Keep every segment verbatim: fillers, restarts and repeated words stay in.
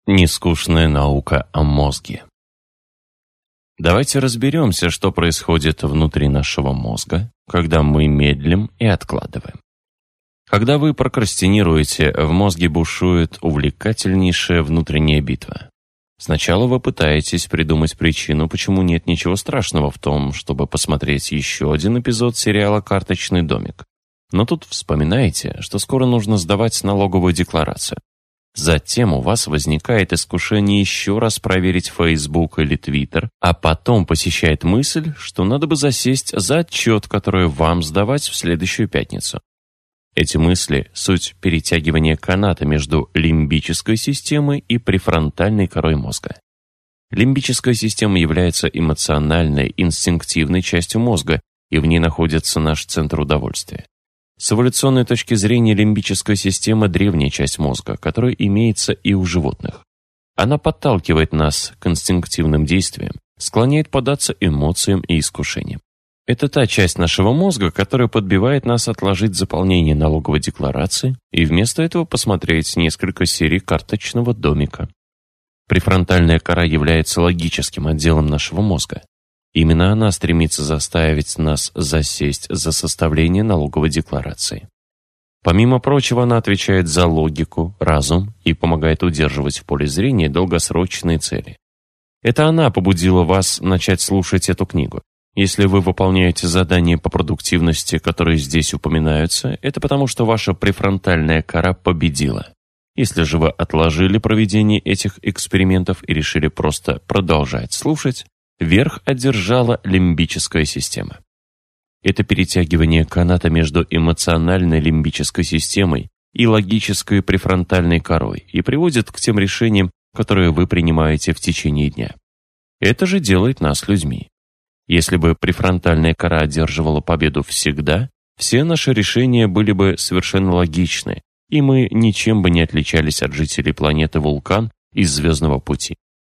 Нескучная наука о мозге. Давайте разберемся, что происходит внутри нашего мозга, когда мы медлим и откладываем. Когда вы прокрастинируете, в мозге бушует увлекательнейшая внутренняя битва. Сначала вы пытаетесь придумать причину, почему нет ничего страшного в том, чтобы посмотреть еще один эпизод сериала «Карточный домик». Но тут вспоминаете, что скоро нужно сдавать налоговую декларацию. Затем у вас возникает искушение еще раз проверить Facebook или Twitter, а потом посещает мысль, что надо бы засесть за отчет, который вам сдавать в следующую пятницу. Эти мысли – суть перетягивания каната между лимбической системой и префронтальной корой мозга. Лимбическая система является эмоциональной, инстинктивной частью мозга, и в ней находится наш центр удовольствия. С эволюционной точки зрения лимбическая система – древняя часть мозга, которая имеется и у животных. Она подталкивает нас к инстинктивным действиям, склоняет поддаться эмоциям и искушениям. Это та часть нашего мозга, которая подбивает нас отложить заполнение налоговой декларации и вместо этого посмотреть несколько серий «Карточного домика». Префронтальная кора является логическим отделом нашего мозга. Именно она стремится заставить нас засесть за составление налоговой декларации. Помимо прочего, она отвечает за логику, разум и помогает удерживать в поле зрения долгосрочные цели. Это она побудила вас начать слушать эту книгу. Если вы выполняете задания по продуктивности, которые здесь упоминаются, это потому, что ваша префронтальная кора победила. Если же вы отложили проведение этих экспериментов и решили просто продолжать слушать, верх одержала лимбическая система. Это перетягивание каната между эмоциональной лимбической системой и логической префронтальной корой и приводит к тем решениям, которые вы принимаете в течение дня. Это же делает нас людьми. Если бы префронтальная кора одерживала победу всегда, все наши решения были бы совершенно логичны, и мы ничем бы не отличались от жителей планеты Вулкан из «Звездного пути».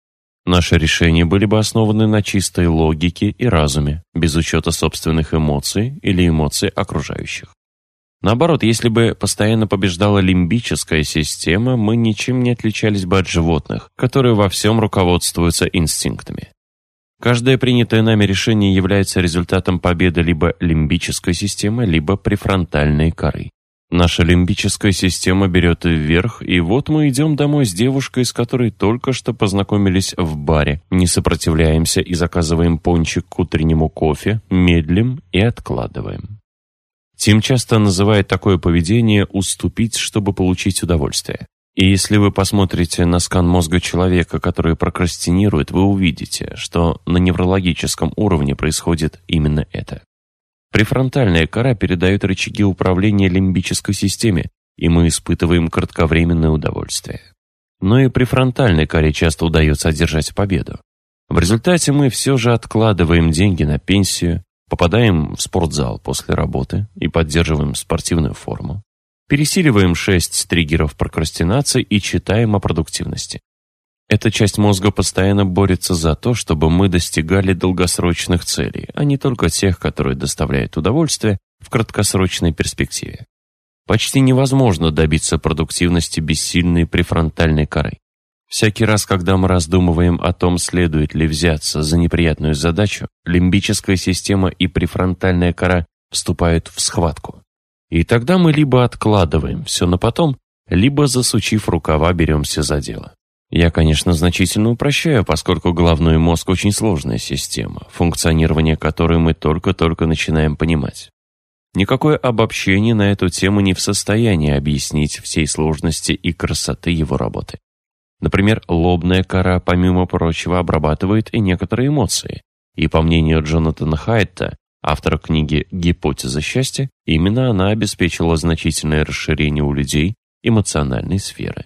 Наши решения были бы основаны на чистой логике и разуме, без учета собственных эмоций или эмоций окружающих. Наоборот, если бы постоянно побеждала лимбическая система, мы ничем не отличались бы от животных, которые во всем руководствуются инстинктами. Каждое принятое нами решение является результатом победы либо лимбической системы, либо префронтальной коры. Наша лимбическая система берет вверх, и вот мы идем домой с девушкой, с которой только что познакомились в баре, не сопротивляемся и заказываем пончик к утреннему кофе, медлим и откладываем. Тим часто называет такое поведение «уступить, чтобы получить удовольствие». И если вы посмотрите на скан мозга человека, который прокрастинирует, вы увидите, что на неврологическом уровне происходит именно это. Префронтальная кора передает рычаги управления лимбической системе, и мы испытываем кратковременное удовольствие. Но и префронтальной коре часто удается одержать победу. В результате мы все же откладываем деньги на пенсию, попадаем в спортзал после работы и поддерживаем спортивную форму, пересиливаем шесть триггеров прокрастинации и читаем о продуктивности. Эта часть мозга постоянно борется за то, чтобы мы достигали долгосрочных целей, а не только тех, которые доставляют удовольствие в краткосрочной перспективе. Почти невозможно добиться продуктивности без сильной префронтальной коры. Всякий раз, когда мы раздумываем о том, следует ли взяться за неприятную задачу, лимбическая система и префронтальная кора вступают в схватку. И тогда мы либо откладываем все на потом, либо, засучив рукава, беремся за дело. Я, конечно, значительно упрощаю, поскольку головной мозг очень сложная система, функционирование которой мы только-только начинаем понимать. Никакое обобщение на эту тему не в состоянии объяснить всей сложности и красоты его работы. Например, лобная кора, помимо прочего, обрабатывает и некоторые эмоции. И по мнению Джонатана Хайта, автора книги «Гипотеза счастья», именно она обеспечила значительное расширение у людей эмоциональной сферы.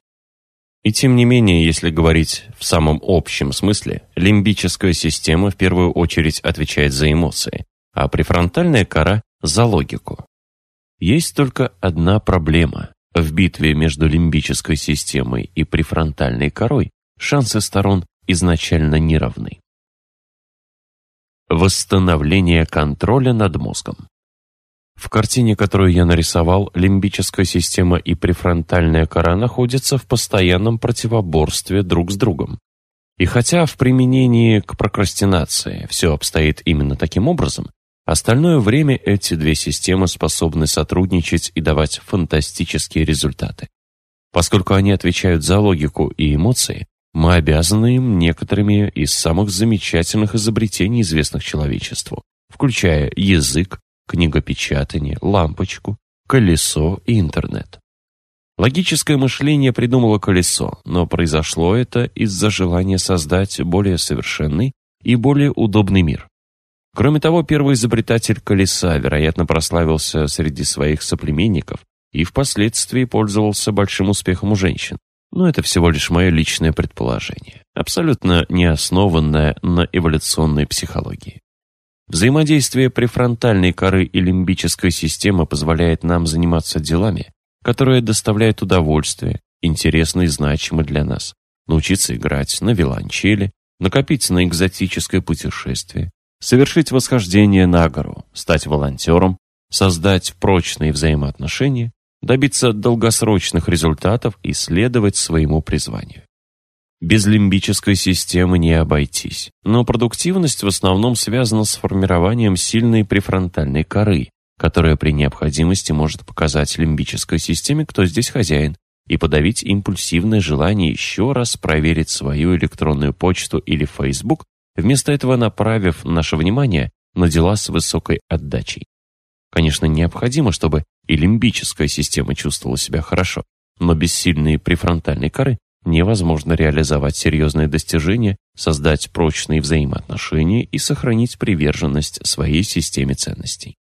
И тем не менее, если говорить в самом общем смысле, лимбическая система в первую очередь отвечает за эмоции, а префронтальная кора – за логику. Есть только одна проблема. В битве между лимбической системой и префронтальной корой шансы сторон изначально не равны. Восстановление контроля над мозгом. В картине, которую я нарисовал, лимбическая система и префронтальная кора находятся в постоянном противоборстве друг с другом. И хотя в применении к прокрастинации все обстоит именно таким образом, остальное время эти две системы способны сотрудничать и давать фантастические результаты. Поскольку они отвечают за логику и эмоции, мы обязаны им некоторыми из самых замечательных изобретений, известных человечеству, включая язык, книгопечатание, лампочку, колесо и интернет. Логическое мышление придумало колесо, но произошло это из-за желания создать более совершенный и более удобный мир. Кроме того, первый изобретатель колеса, вероятно, прославился среди своих соплеменников и впоследствии пользовался большим успехом у женщин. Но это всего лишь мое личное предположение, абсолютно не основанное на эволюционной психологии. Взаимодействие префронтальной коры и лимбической системы позволяет нам заниматься делами, которые доставляют удовольствие, интересны и значимы для нас, научиться играть на виолончели, накопить на экзотическое путешествие, совершить восхождение на гору, стать волонтером, создать прочные взаимоотношения, добиться долгосрочных результатов и следовать своему призванию. Без лимбической системы не обойтись, но продуктивность в основном связана с формированием сильной префронтальной коры, которая при необходимости может показать лимбической системе, кто здесь хозяин, и подавить импульсивное желание еще раз проверить свою электронную почту или Facebook, вместо этого направив наше внимание на дела с высокой отдачей. Конечно, необходимо, чтобы и лимбическая система чувствовала себя хорошо, но без сильной префронтальной коры невозможно реализовать серьезные достижения, создать прочные взаимоотношения и сохранить приверженность своей системе ценностей.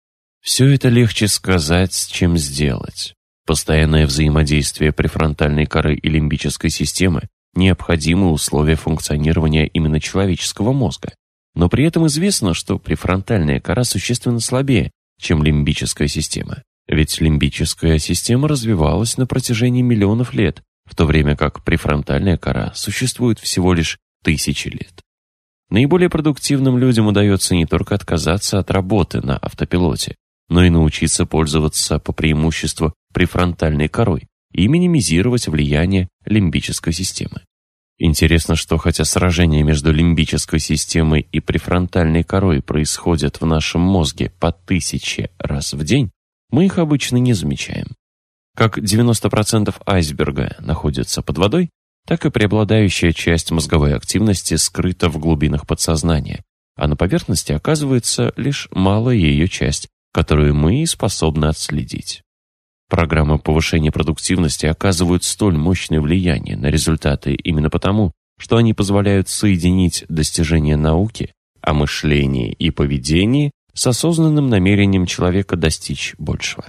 Все это легче сказать, чем сделать. Постоянное взаимодействие префронтальной коры и лимбической системы – необходимые условия функционирования именно человеческого мозга. Но при этом известно, что префронтальная кора существенно слабее, чем лимбическая система. Ведь лимбическая система развивалась на протяжении миллионов лет, в то время как префронтальная кора существует всего лишь тысячи лет. Наиболее продуктивным людям удается не только отказаться от работы на автопилоте, но и научиться пользоваться по преимуществу префронтальной корой и минимизировать влияние лимбической системы. Интересно, что хотя сражения между лимбической системой и префронтальной корой происходят в нашем мозге по тысяче раз в день, мы их обычно не замечаем. Как девяносто процентов айсберга находится под водой, так и преобладающая часть мозговой активности скрыта в глубинах подсознания, а на поверхности оказывается лишь малая ее часть, которую мы и способны отследить. Программы повышения продуктивности оказывают столь мощное влияние на результаты именно потому, что они позволяют соединить достижения науки о мышлении и поведении с осознанным намерением человека достичь большего.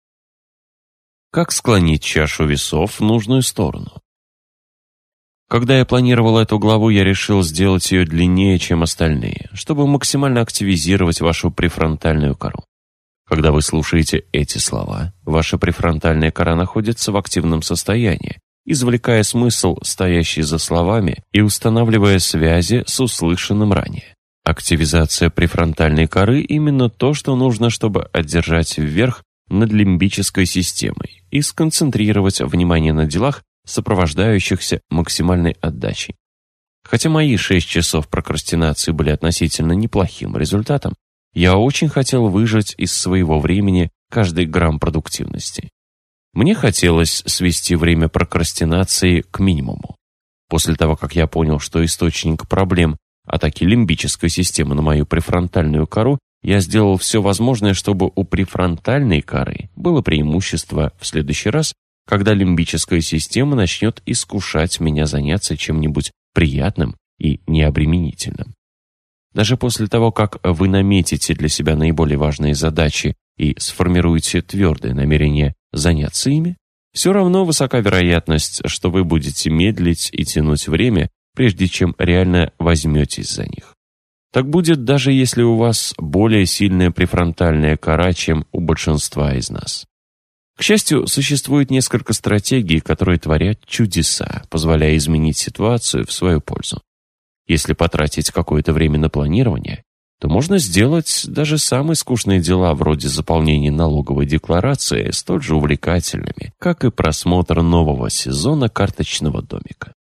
Как склонить чашу весов в нужную сторону? Когда я планировал эту главу, я решил сделать ее длиннее, чем остальные, чтобы максимально активизировать вашу префронтальную кору. Когда вы слушаете эти слова, ваша префронтальная кора находится в активном состоянии, извлекая смысл, стоящий за словами, и устанавливая связи с услышанным ранее. Активизация префронтальной коры – именно то, что нужно, чтобы одержать вверх над лимбической системой и сконцентрировать внимание на делах, сопровождающихся максимальной отдачей. Хотя мои шесть часов прокрастинации были относительно неплохим результатом, я очень хотел выжать из своего времени каждый грамм продуктивности. Мне хотелось свести время прокрастинации к минимуму. После того, как я понял, что источник проблем – атаки лимбической системы на мою префронтальную кору, я сделал все возможное, чтобы у префронтальной коры было преимущество в следующий раз, когда лимбическая система начнет искушать меня заняться чем-нибудь приятным и необременительным. Даже после того, как вы наметите для себя наиболее важные задачи и сформируете твердое намерение заняться ими, все равно высока вероятность, что вы будете медлить и тянуть время, прежде чем реально возьметесь за них. Так будет, даже если у вас более сильная префронтальная кора, чем у большинства из нас. К счастью, существует несколько стратегий, которые творят чудеса, позволяя изменить ситуацию в свою пользу. Если потратить какое-то время на планирование, то можно сделать даже самые скучные дела вроде заполнения налоговой декларации столь же увлекательными, как и просмотр нового сезона «Карточного домика».